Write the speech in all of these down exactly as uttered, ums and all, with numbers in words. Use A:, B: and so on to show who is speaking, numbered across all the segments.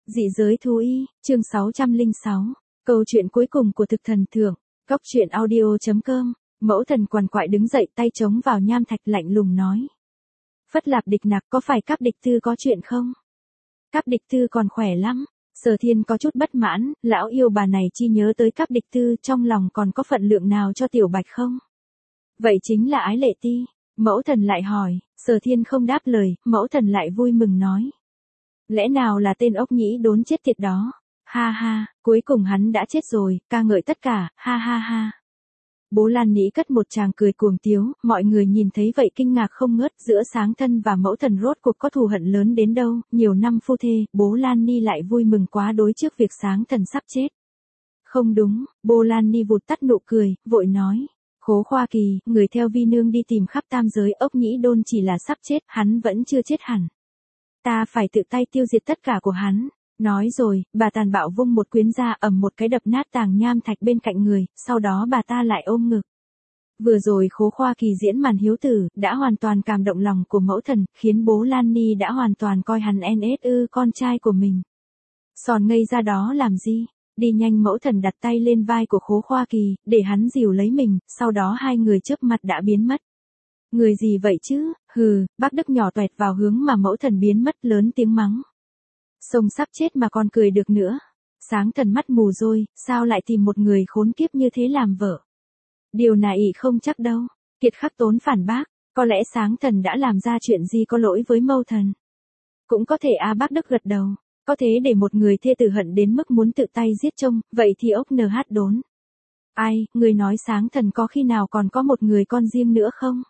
A: Dị giới thú y, chương sáu trăm lẻ sáu. Câu chuyện cuối cùng của thực thần thượng. Góc truyện audio chấm com. Mẫu thần quằn quại đứng dậy, tay chống vào nham thạch, lạnh lùng nói. Phất Lạp Địch Nặc, có phải Cáp Địch Tư có chuyện không? Cáp Địch Tư còn khỏe lắm. Sở Thiên có chút bất mãn, lão yêu bà này chi nhớ tới Cáp Địch Tư, trong lòng còn có phận lượng nào cho Tiểu Bạch không? Vậy chính là Ái Lệ Ti. Mẫu thần lại hỏi. Sở Thiên không đáp lời, mẫu thần lại vui mừng nói. Lẽ nào là tên ốc nhĩ đốn chết tiệt đó? Ha ha, cuối cùng hắn đã chết rồi, ca ngợi tất cả, ha ha ha. Bố Lan Nĩ cất một tràng cười cuồng tiếu, mọi người nhìn thấy vậy kinh ngạc không ngớt, giữa Sáng Thân và mẫu thần rốt cuộc có thù hận lớn đến đâu, nhiều năm phu thê, bố Lan Ni lại vui mừng quá đối trước việc Sáng Thần sắp chết. Không đúng, bố Lan Ni vụt tắt nụ cười, vội nói. Khố Khoa Kỳ, người theo vi nương đi tìm khắp tam giới, ốc nhĩ đôn chỉ là sắp chết, hắn vẫn chưa chết hẳn. Ta phải tự tay tiêu diệt tất cả của hắn. Nói rồi, bà tàn bạo vung một quyến ra, ầm một cái đập nát tàng nham thạch bên cạnh người, sau đó bà ta lại ôm ngực. Vừa rồi Khố Khoa Kỳ diễn màn hiếu tử, đã hoàn toàn cảm động lòng của mẫu thần, khiến bố Lan Ni đã hoàn toàn coi hắn en ét ư con trai của mình. Sòn ngây ra đó làm gì? Đi nhanh, mẫu thần đặt tay lên vai của Khố Khoa Kỳ, để hắn dìu lấy mình, sau đó hai người chớp mặt đã biến mất. Người gì vậy chứ? Hừ, bác Đức nhỏ toẹt vào hướng mà mẫu thần biến mất, lớn tiếng mắng. Sông sắp chết mà còn cười được nữa. Sáng Thần mắt mù rồi, sao lại tìm một người khốn kiếp như thế làm vợ? Điều này không chắc đâu. Kiệt Khắc Tốn phản bác, có lẽ Sáng Thần đã làm ra chuyện gì có lỗi với mẫu thần. Cũng có thể a bác Đức gật đầu. Có thế để một người thê tử hận đến mức muốn tự tay giết chồng, vậy thì ốc nh đốn. Ai, người nói Sáng Thần có khi nào còn có một người con riêng nữa không?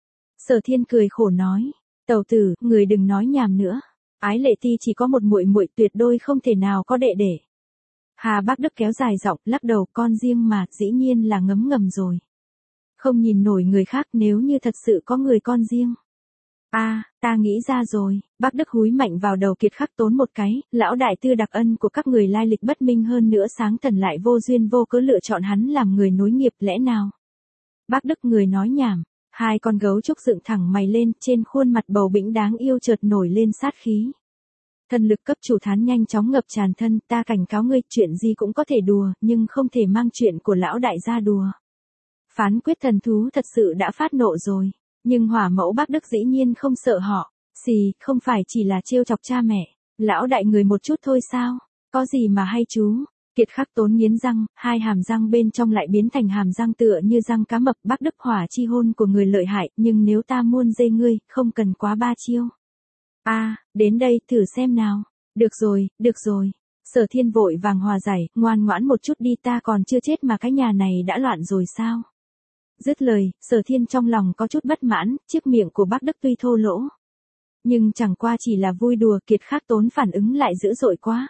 A: Sở Thiên cười khổ nói. Tẩu tử, người đừng nói nhảm nữa. Ái Lệ Ti chỉ có một muội muội, tuyệt đối không thể nào có đệ đệ. Hà bác Đức kéo dài giọng, lắc đầu, con riêng mà, dĩ nhiên là ngấm ngầm rồi. Không nhìn nổi người khác, nếu như thật sự có người con riêng. A, à, ta nghĩ ra rồi. Bác Đức húi mạnh vào đầu Kiệt Khắc Tốn một cái, lão đại tư đặc ân của các người lai lịch bất minh, hơn nữa Sáng Thần lại vô duyên vô cớ lựa chọn hắn làm người nối nghiệp, lẽ nào? Bác Đức người nói nhảm. Hai con gấu trúc dựng thẳng mày lên, trên khuôn mặt bầu bĩnh đáng yêu chợt nổi lên sát khí. Thần lực cấp chủ thán nhanh chóng ngập tràn thân, ta cảnh cáo ngươi, chuyện gì cũng có thể đùa, nhưng không thể mang chuyện của lão đại ra đùa. Phán quyết thần thú thật sự đã phát nộ rồi, nhưng hỏa mẫu bác Đức dĩ nhiên không sợ họ. Xì, không phải chỉ là trêu chọc cha mẹ, lão đại người một chút thôi sao, có gì mà hay chú. Kiệt Khắc Tốn nghiến răng, hai hàm răng bên trong lại biến thành hàm răng tựa như răng cá mập. Bác Đức hỏa chi hôn của người lợi hại, nhưng nếu ta muôn dây ngươi, không cần quá ba chiêu. A, à, đến đây, thử xem nào. Được rồi, được rồi. Sở Thiên vội vàng hòa giải, ngoan ngoãn một chút đi, ta còn chưa chết mà cái nhà này đã loạn rồi sao? Dứt lời, Sở Thiên trong lòng có chút bất mãn, chiếc miệng của bác Đức tuy thô lỗ, nhưng chẳng qua chỉ là vui đùa. Kiệt Khắc Tốn phản ứng lại dữ dội quá.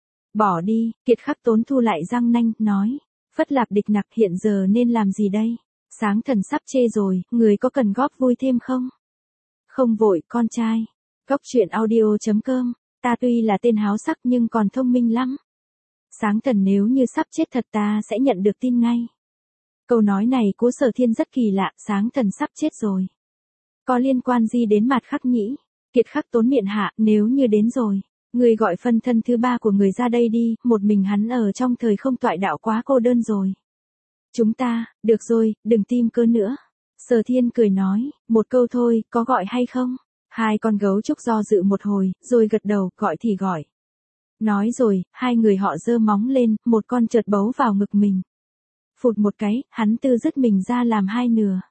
A: Bỏ đi, Kiệt Khắc Tốn thu lại răng nanh, nói. Phất Lạp Địch Nặc, hiện giờ nên làm gì đây? Sáng Thần sắp chê rồi, người có cần góp vui thêm không? Không vội, con trai. Góc truyện audio chấm com. Ta tuy là tên háo sắc nhưng còn thông minh lắm. Sáng Thần nếu như sắp chết thật ta sẽ nhận được tin ngay. Câu nói này của Sở Thiên rất kỳ lạ, Sáng Thần sắp chết rồi. Có liên quan gì đến Mạt Khắc nhĩ? Kiệt Khắc Tốn miệng hạ, nếu như đến rồi. Người gọi phân thân thứ ba của người ra đây đi, một mình hắn ở trong thời không toại đạo quá cô đơn rồi. Chúng ta, được rồi, đừng tìm cơ nữa. Sở Thiên cười nói, một câu thôi, có gọi hay không? Hai con gấu trúc do dự một hồi, rồi gật đầu, gọi thì gọi. Nói rồi, hai người họ giơ móng lên, một con chợt bấu vào ngực mình. Phụt một cái, hắn tư dứt mình ra làm hai nửa.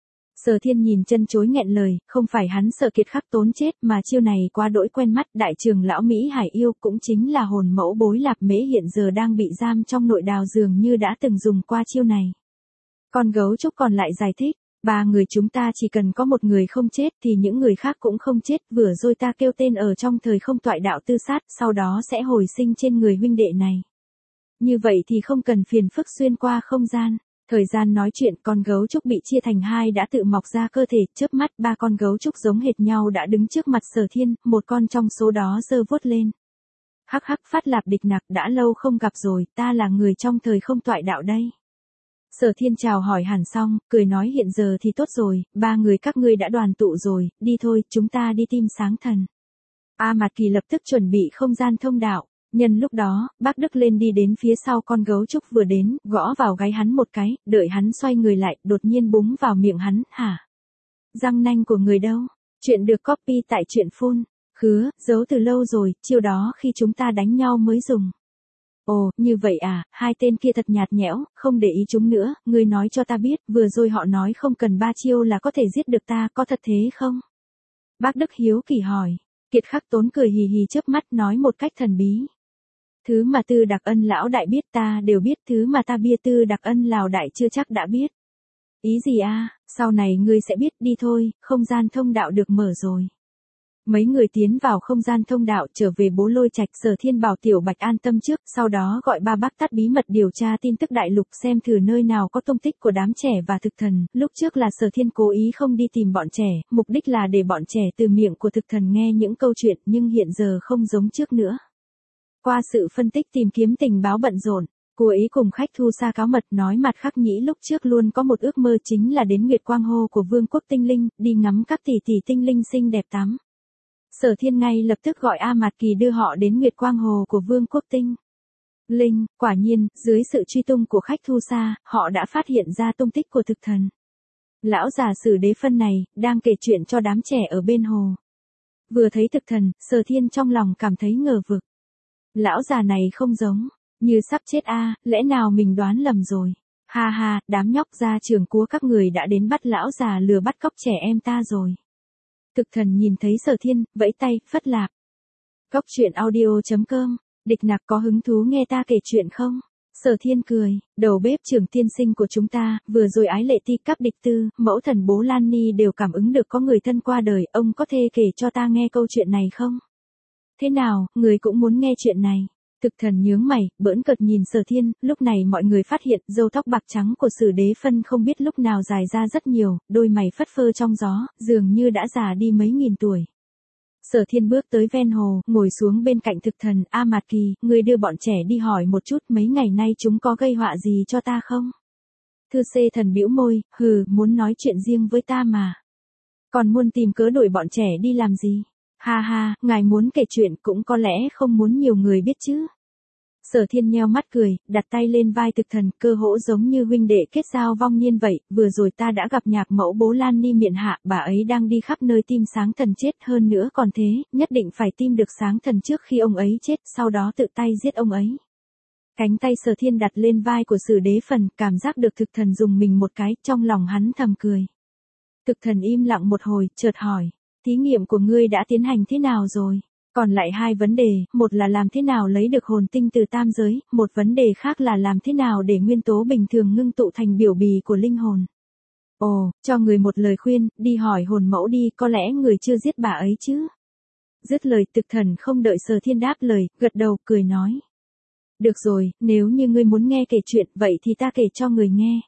A: Sở Thiên nhìn chân chối nghẹn lời, không phải hắn sợ Kiệt Khắc Tốn chết mà chiêu này quá đỗi quen mắt. Đại trưởng lão Mỹ Hải Yêu cũng chính là hồn mẫu Bối Lạp Mễ hiện giờ đang bị giam trong nội đào, dường như đã từng dùng qua chiêu này. Con gấu trúc còn lại giải thích, ba người chúng ta chỉ cần có một người không chết thì những người khác cũng không chết. Vừa rồi ta kêu tên ở trong thời không toại đạo tư sát, sau đó sẽ hồi sinh trên người huynh đệ này. Như vậy thì không cần phiền phức xuyên qua không gian. Thời gian nói chuyện, con gấu trúc bị chia thành hai đã tự mọc ra cơ thể, chớp mắt ba con gấu trúc giống hệt nhau đã đứng trước mặt Sở Thiên, một con trong số đó giơ vuốt lên. Hắc hắc, Phất Lạp Địch Nặc, đã lâu không gặp rồi, ta là người trong thời không toại đạo đây. Sở Thiên chào hỏi hẳn xong, cười nói hiện giờ thì tốt rồi, ba người các ngươi đã đoàn tụ rồi, đi thôi, chúng ta đi tìm Sáng Thần. A Mạt Kỳ lập tức chuẩn bị không gian thông đạo. Nhân lúc đó, bác Đức lên đi đến phía sau con gấu trúc vừa đến, gõ vào gáy hắn một cái, đợi hắn xoay người lại, đột nhiên búng vào miệng hắn, hả? Răng nanh của người đâu? Chuyện được copy tại truyện phun. Khứa, giấu từ lâu rồi, chiêu đó khi chúng ta đánh nhau mới dùng. Ồ, như vậy à, hai tên kia thật nhạt nhẽo, không để ý chúng nữa, ngươi nói cho ta biết, vừa rồi họ nói không cần ba chiêu là có thể giết được ta, có thật thế không? Bác Đức hiếu kỳ hỏi. Kiệt Khắc Tốn cười hì hì chớp mắt nói một cách thần bí. Thứ mà Tư Đặc Ân lão đại biết ta đều biết, thứ mà ta bia Tư Đặc Ân lão đại chưa chắc đã biết. Ý gì a? Sau này ngươi sẽ biết, đi thôi, không gian thông đạo được mở rồi. Mấy người tiến vào không gian thông đạo trở về Bố Lôi Trạch. Sở Thiên bảo Tiểu Bạch an tâm trước, sau đó gọi ba bác tát bí mật điều tra tin tức đại lục xem thử nơi nào có tung tích của đám trẻ và thực thần. Lúc trước là Sở Thiên cố ý không đi tìm bọn trẻ, mục đích là để bọn trẻ từ miệng của thực thần nghe những câu chuyện, nhưng hiện giờ không giống trước nữa. Qua sự phân tích tìm kiếm tình báo bận rộn, cô ấy cùng khách thu xa cáo mật nói mặt Khắc Nhĩ lúc trước luôn có một ước mơ chính là đến Nguyệt Quang Hô của Vương quốc Tinh Linh, đi ngắm các tỷ tỷ tinh linh xinh đẹp tắm. Sở Thiên ngay lập tức gọi A Mạt Kỳ đưa họ đến Nguyệt Quang Hồ của Vương quốc Tinh Linh. Quả nhiên, dưới sự truy tung của khách thu xa, họ đã phát hiện ra tung tích của thực thần. Lão già Sử Đế Phân này, đang kể chuyện cho đám trẻ ở bên hồ. Vừa thấy thực thần, Sở Thiên trong lòng cảm thấy ngờ vực. Lão già này không giống, như sắp chết a, lẽ nào mình đoán lầm rồi. Ha ha, đám nhóc gia trưởng của các người đã đến bắt lão già lừa bắt cóc trẻ em ta rồi. Thực thần nhìn thấy Sở Thiên, vẫy tay, phất lạp. Cóc truyện audio chấm com, địch nặc có hứng thú nghe ta kể chuyện không? Sở Thiên cười, đầu bếp trưởng tiên sinh của chúng ta, vừa rồi ái lệ ti cắp địch tư, mẫu thần bố Lan Ni đều cảm ứng được có người thân qua đời, ông có thể kể cho ta nghe câu chuyện này không? Thế nào, người cũng muốn nghe chuyện này? Thực thần nhướng mày, bỡn cợt nhìn Sở Thiên, lúc này mọi người phát hiện râu tóc bạc trắng của Sử Đế Phân không biết lúc nào dài ra rất nhiều, đôi mày phất phơ trong gió, dường như đã già đi mấy nghìn tuổi. Sở Thiên bước tới ven hồ, ngồi xuống bên cạnh thực thần, A Mạt Kỳ, người đưa bọn trẻ đi hỏi một chút mấy ngày nay chúng có gây họa gì cho ta không? Thư xê thần bĩu môi, hừ, muốn nói chuyện riêng với ta mà. Còn muốn tìm cớ đuổi bọn trẻ đi làm gì? Ha ha, ngài muốn kể chuyện cũng có lẽ không muốn nhiều người biết chứ. Sở Thiên nheo mắt cười, đặt tay lên vai thực thần, cơ hỗ giống như huynh đệ kết giao vong niên vậy, vừa rồi ta đã gặp nhạc mẫu bố Lan Ni miện hạ, bà ấy đang đi khắp nơi tìm sáng thần chết, hơn nữa còn thế, nhất định phải tìm được sáng thần trước khi ông ấy chết, sau đó tự tay giết ông ấy. Cánh tay Sở Thiên đặt lên vai của Sử Đế Phần, cảm giác được thực thần dùng mình một cái, trong lòng hắn thầm cười. Thực thần im lặng một hồi, chợt hỏi, thí nghiệm của ngươi đã tiến hành thế nào rồi? Còn lại hai vấn đề, một là làm thế nào lấy được hồn tinh từ tam giới, một vấn đề khác là làm thế nào để nguyên tố bình thường ngưng tụ thành biểu bì của linh hồn. Ồ, cho người một lời khuyên, đi hỏi hồn mẫu đi, có lẽ người chưa giết bà ấy chứ. Dứt lời thực thần không đợi Sở Thiên đáp lời, gật đầu, cười nói. Được rồi, nếu như ngươi muốn nghe kể chuyện, vậy thì ta kể cho người nghe.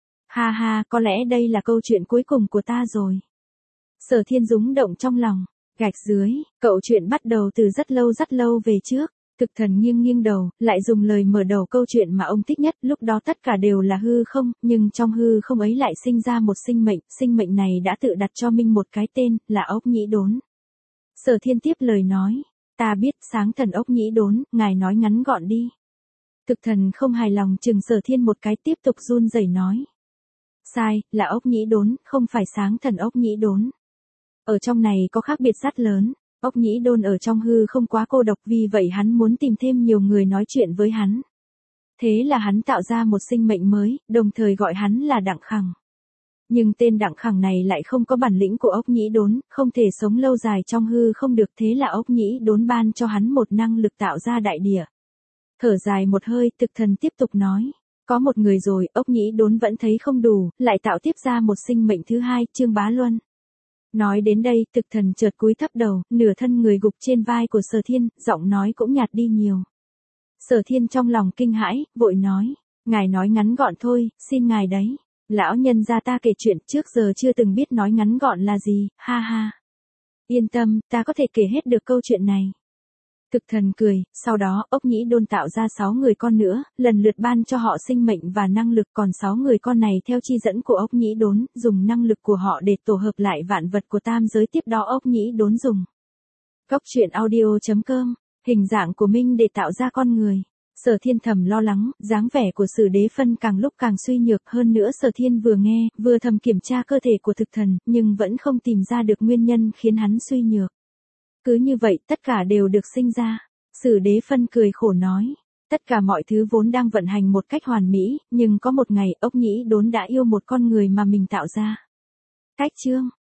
A: Ha ha, có lẽ đây là câu chuyện cuối cùng của ta rồi. Sở Thiên rúng động trong lòng. Gạch dưới, cậu chuyện bắt đầu từ rất lâu rất lâu về trước. Thực thần nghiêng nghiêng đầu, lại dùng lời mở đầu câu chuyện mà ông thích nhất, lúc đó tất cả đều là hư không, nhưng trong hư không ấy lại sinh ra một sinh mệnh, sinh mệnh này đã tự đặt cho mình một cái tên, là Ốc Nhĩ Đốn. Sở Thiên tiếp lời nói, ta biết sáng thần Ốc Nhĩ Đốn, ngài nói ngắn gọn đi. Thực thần không hài lòng chừng Sở Thiên một cái, tiếp tục run rẩy nói. Sai, là Ốc Nhĩ Đốn, không phải sáng thần Ốc Nhĩ Đốn. Ở trong này có khác biệt rất lớn, Ốc Nhĩ Đốn ở trong hư không quá cô độc, vì vậy hắn muốn tìm thêm nhiều người nói chuyện với hắn. Thế là hắn tạo ra một sinh mệnh mới, đồng thời gọi hắn là Đặng Khẳng. Nhưng tên Đặng Khẳng này lại không có bản lĩnh của Ốc Nhĩ Đốn, không thể sống lâu dài trong hư không được, thế là Ốc Nhĩ Đốn ban cho hắn một năng lực tạo ra đại địa. Thở dài một hơi, thực thần tiếp tục nói. Có một người rồi, Ốc Nhĩ Đốn vẫn thấy không đủ, lại tạo tiếp ra một sinh mệnh thứ hai, Trương Bá Luân. Nói đến đây, thực thần chợt cúi thấp đầu, nửa thân người gục trên vai của Sở Thiên, giọng nói cũng nhạt đi nhiều. Sở Thiên trong lòng kinh hãi, vội nói, ngài nói ngắn gọn thôi, xin ngài đấy. Lão nhân gia ta kể chuyện trước giờ chưa từng biết nói ngắn gọn là gì, ha ha. Yên tâm, ta có thể kể hết được câu chuyện này. Thực thần cười, sau đó Ốc Nhĩ Đốn tạo ra sáu người con nữa, lần lượt ban cho họ sinh mệnh và năng lực, còn sáu người con này theo chi dẫn của Ốc Nhĩ Đốn, dùng năng lực của họ để tổ hợp lại vạn vật của tam giới, tiếp đó Ốc Nhĩ Đốn dùng. Cóc truyện audio chấm com hình dạng của Minh để tạo ra con người. Sở Thiên thầm lo lắng, dáng vẻ của Sử Đế Phân càng lúc càng suy nhược, hơn nữa Sở Thiên vừa nghe, vừa thầm kiểm tra cơ thể của thực thần, nhưng vẫn không tìm ra được nguyên nhân khiến hắn suy nhược. Cứ như vậy, tất cả đều được sinh ra. Sử Đế Phân cười khổ nói, tất cả mọi thứ vốn đang vận hành một cách hoàn mỹ, nhưng có một ngày, ốc nhĩ đốn đã yêu một con người mà mình tạo ra. Cách chương